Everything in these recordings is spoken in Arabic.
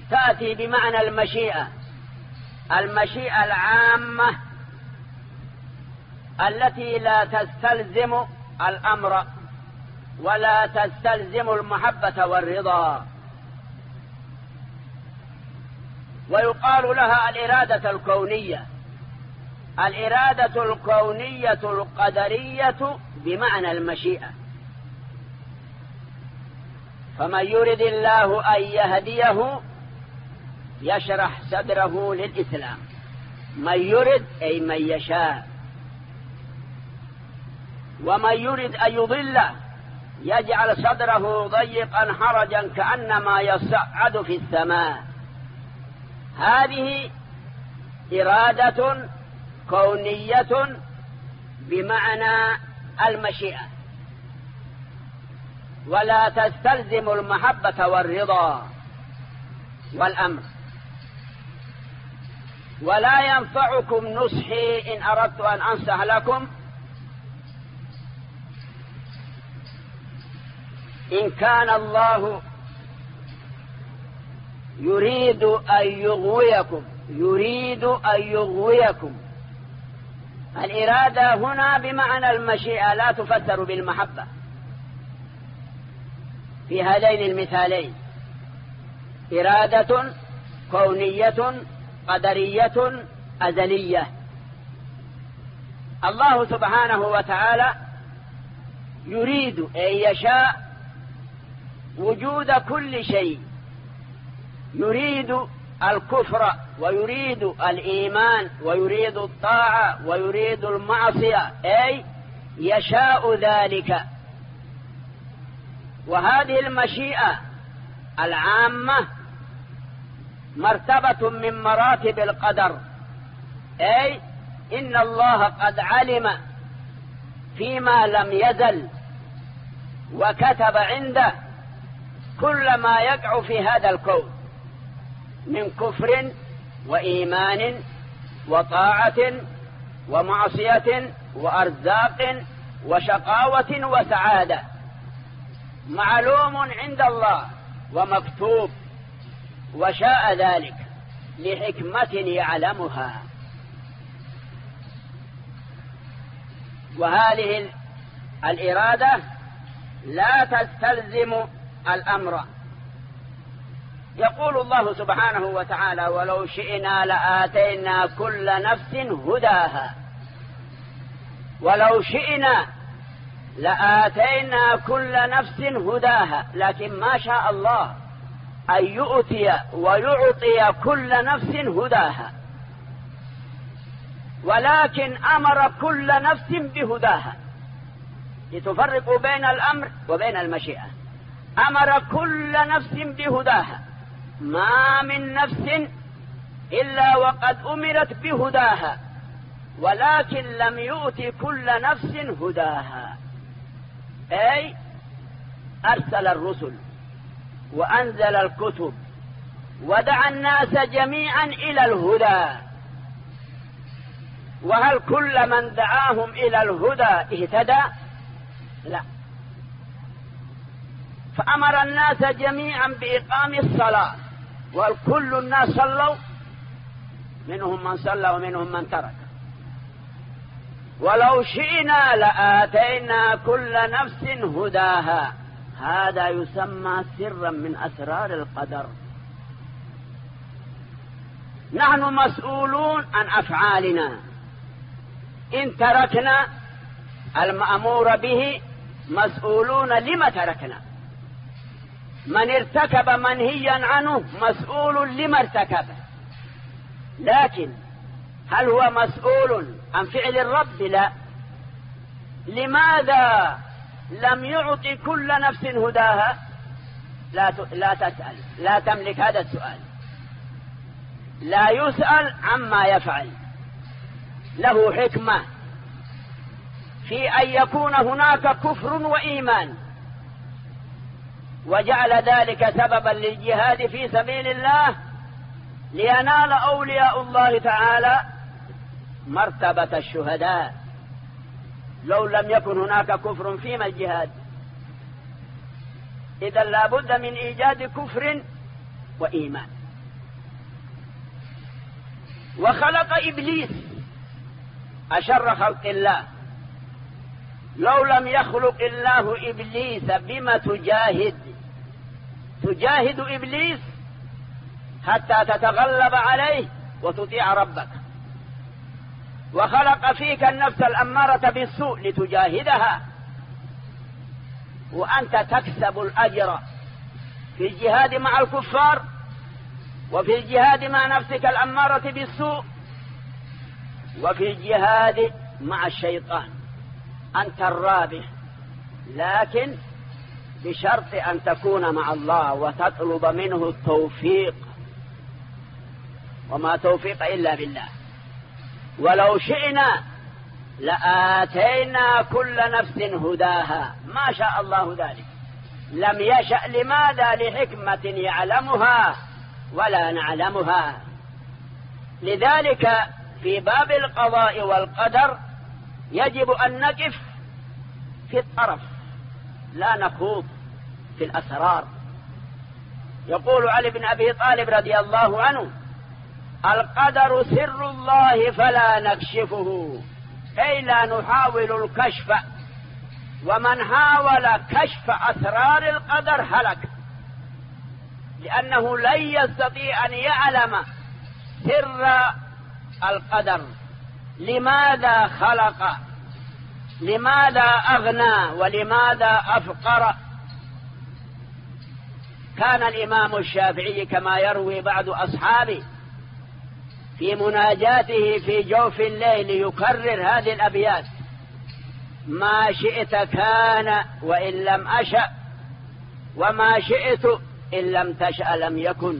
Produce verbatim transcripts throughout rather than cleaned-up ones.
تأتي بمعنى المشيئة، المشيئة العامة التي لا تستلزم الأمر ولا تستلزم المحبة والرضا، ويقال لها الإرادة الكونية. الإرادة الكونية القدرية بمعنى المشيئة. فمن يرد الله أن يهديه يشرح صدره للإسلام. من يرد أي من يشاء. ومن يرد أن يضله يجعل صدره ضيقا حرجا كأنما يصعد في السماء. هذه إرادة كونية بمعنى المشيئة، ولا تستلزم المحبة والرضا والأمر. ولا ينفعكم نصحي إن أردت أن أنصح لكم إن كان الله يريد أن يغويكم يريد أن يغويكم. الإرادة هنا بمعنى المشيئة، لا تفسر بالمحبة في هذين المثالين. إرادة كونية قدرية أزلية. الله سبحانه وتعالى يريد أن يشاء وجود كل شيء، يريد الكفر ويريد الإيمان ويريد الطاعة ويريد المعصية، أي يشاء ذلك. وهذه المشيئة العامة مرتبة من مراتب القدر، أي إن الله قد علم فيما لم يزل وكتب عنده كل ما يقع في هذا الكون من كفر وإيمان وطاعة ومعصية وأرزاق وشقاوة وسعادة، معلوم عند الله ومكتوب، وشاء ذلك لحكمة يعلمها. وهذه الإرادة لا تستلزم الأمر. يقول الله سبحانه وتعالى: ولو شئنا لآتينا كل نفس هداها. ولو شئنا لآتينا كل نفس هداها، لكن ما شاء الله أن يؤتي ويعطي كل نفس هداها، ولكن أمر كل نفس بهداها لتفرق بين الأمر وبين المشيئة. أمر كل نفس بهداها، ما من نفس إلا وقد أمرت بهداها، ولكن لم يؤت كل نفس هداها، أي أرسل الرسل وأنزل الكتب ودعا الناس جميعا إلى الهدى. وهل كل من دعاهم إلى الهدى اهتدى؟ لا. فأمر الناس جميعا بإقام الصلاة، وكل الناس صلوا، منهم من صلى ومنهم من ترك. ولو شئنا لآتينا كل نفس هداها. هذا يسمى سرا من أسرار القدر. نحن مسؤولون عن أفعالنا. إن تركنا المأمور به مسؤولون لما تركنا. من ارتكب منهيا عنه مسؤول لما ارتكبه. لكن هل هو مسؤول عن فعل الرب؟ لا. لماذا لم يعطي كل نفس هداها؟ لا لا تسأل، لا تملك هذا السؤال. لا يسأل عما يفعل، له حكمة في أن يكون هناك كفر وإيمان، وجعل ذلك سببا للجهاد في سبيل الله لينال أولياء الله تعالى مرتبة الشهداء. لو لم يكن هناك كفر فيما الجهاد؟ إذا لا بد من إيجاد كفر وإيمان. وخلق إبليس أشر خلق الله. لو لم يخلق الله إبليس بما تجاهد تجاهد إبليس حتى تتغلب عليه وتطيع ربك. وخلق فيك النفس الأمارة بالسوء لتجاهدها، وأنت تكسب الأجر في الجهاد مع الكفار وفي الجهاد مع نفسك الأمارة بالسوء وفي الجهاد مع الشيطان. أنت الرابح، لكن بشرط أن تكون مع الله وتطلب منه التوفيق، وما توفيق إلا بالله. ولو شئنا لآتينا كل نفس هداها ما شاء الله ذلك، لم يشأ. لماذا؟ لحكمة يعلمها ولا نعلمها. لذلك في باب القضاء والقدر يجب أن نقف في الطرف، لا نخوض في الأسرار. يقول علي بن أبي طالب رضي الله عنه: القدر سر الله فلا نكشفه، أي لا نحاول الكشف، ومن حاول كشف أسرار القدر هلك، لأنه لن يستطيع أن يعلم سر القدر. لماذا خلق، لماذا أغنى، ولماذا أفقر. كان الإمام الشافعي كما يروي بعض أصحابه في مناجاته في جوف الليل يكرر هذه الأبيات: ما شئت كان وإن لم أشأ، وما شئت إن لم تشأ لم يكن.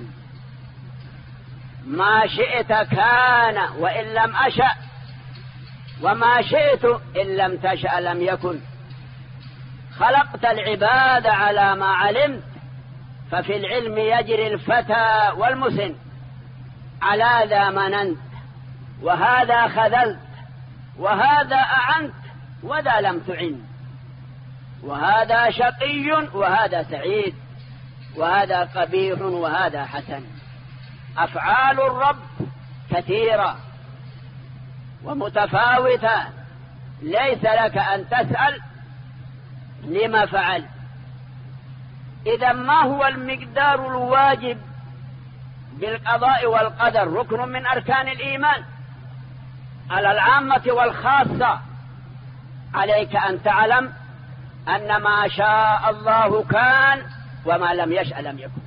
ما شئت كان وإن لم أشأ، وما شئت إن لم تشأ لم يكن. خلقت العباد على ما علمت، ففي العلم يجري الفتى والمسن. على ذا مننت وهذا خذلت، وهذا أعنت وذا لم تعن، وهذا شقي وهذا سعيد، وهذا قبيح وهذا حسن. أفعال الرب كثيرة ومتفاوتة، ليس لك أن تسأل لما فعل. إذا ما هو المقدار الواجب بالقضاء والقدر؟ ركن من أركان الإيمان على العامة والخاصة. عليك أن تعلم أن ما شاء الله كان، وما لم يشأ لم يكن،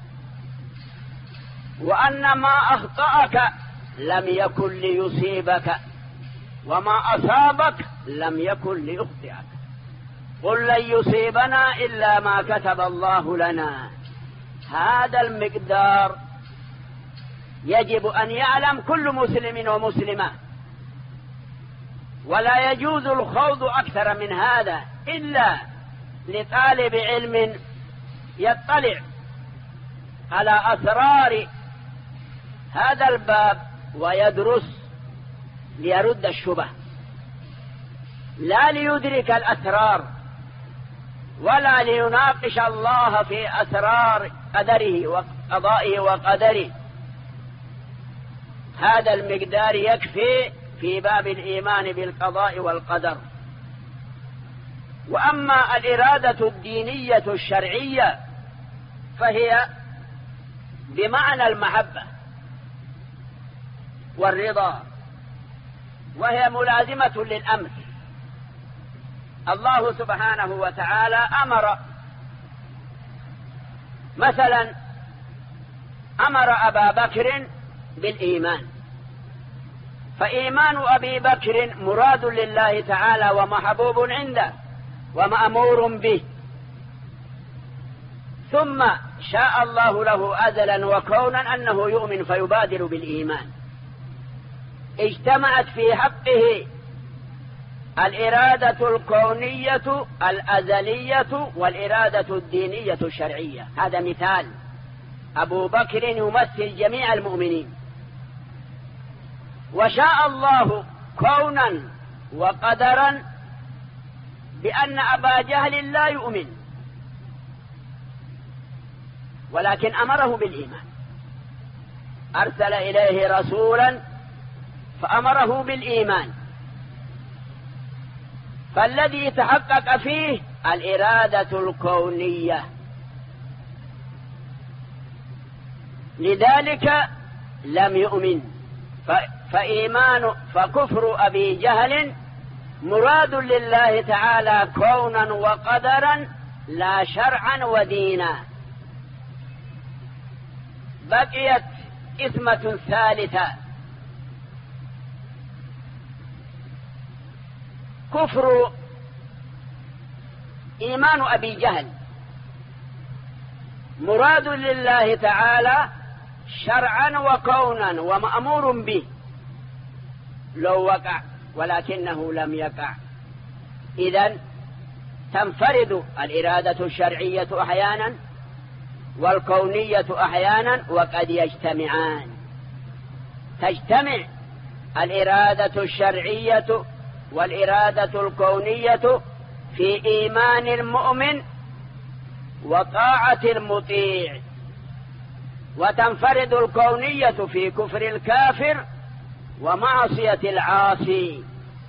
وأن ما أخطأك لم يكن ليصيبك، وما أصابك لم يكن ليخطئك. قل لن يصيبنا إلا ما كتب الله لنا. هذا المقدار يجب أن يعلم كل مسلم ومسلمة، ولا يجوز الخوض أكثر من هذا إلا لطالب علم يطلع على أسرار هذا الباب ويدرس ليرد الشبه، لا ليدرك الأسرار ولا ليناقش الله في أسرار قدره وقضائه وقدره. هذا المقدار يكفي في باب الإيمان بالقضاء والقدر. وأما الإرادة الدينية الشرعية فهي بمعنى المحبة والرضا، وهي ملازمة للأمر. الله سبحانه وتعالى أمر مثلا أمر أبا بكر بالإيمان، فإيمان أبي بكر مراد لله تعالى ومحبوب عنده ومأمور به. ثم شاء الله له أزلا وكونا أنه يؤمن فيبادر بالإيمان. اجتمعت في حقه الإرادة الكونية الأزلية والإرادة الدينية الشرعية. هذا مثال. أبو بكر يمثل جميع المؤمنين. وشاء الله كونا وقدرا بأن أبا جهل لا يؤمن، ولكن أمره بالإيمان. أرسل إليه رسولا فأمره بالإيمان، فالذي تحقق فيه الإرادة الكونية، لذلك لم يؤمن. فإيمان فكفر أبي جهل مراد لله تعالى كونا وقدرا لا شرعا ودينا. بقيت إثمة ثالثة، كفر إيمان أبي جهل مراد لله تعالى شرعا وكونا ومأمور به لو وقع، ولكنه لم يقع. إذن تنفرد الإرادة الشرعية أحيانا والكونية أحيانا، وقد يجتمعان. تجتمع الإرادة الشرعية والإرادة الكونية في إيمان المؤمن وطاعة المطيع، وتنفرد الكونية في كفر الكافر ومعصية العاصي،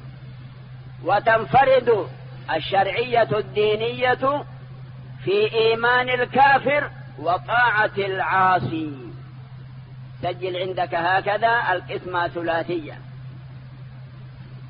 وتنفرد الشرعية الدينية في إيمان الكافر وطاعة العاصي. سجل عندك هكذا القسمة ثلاثية.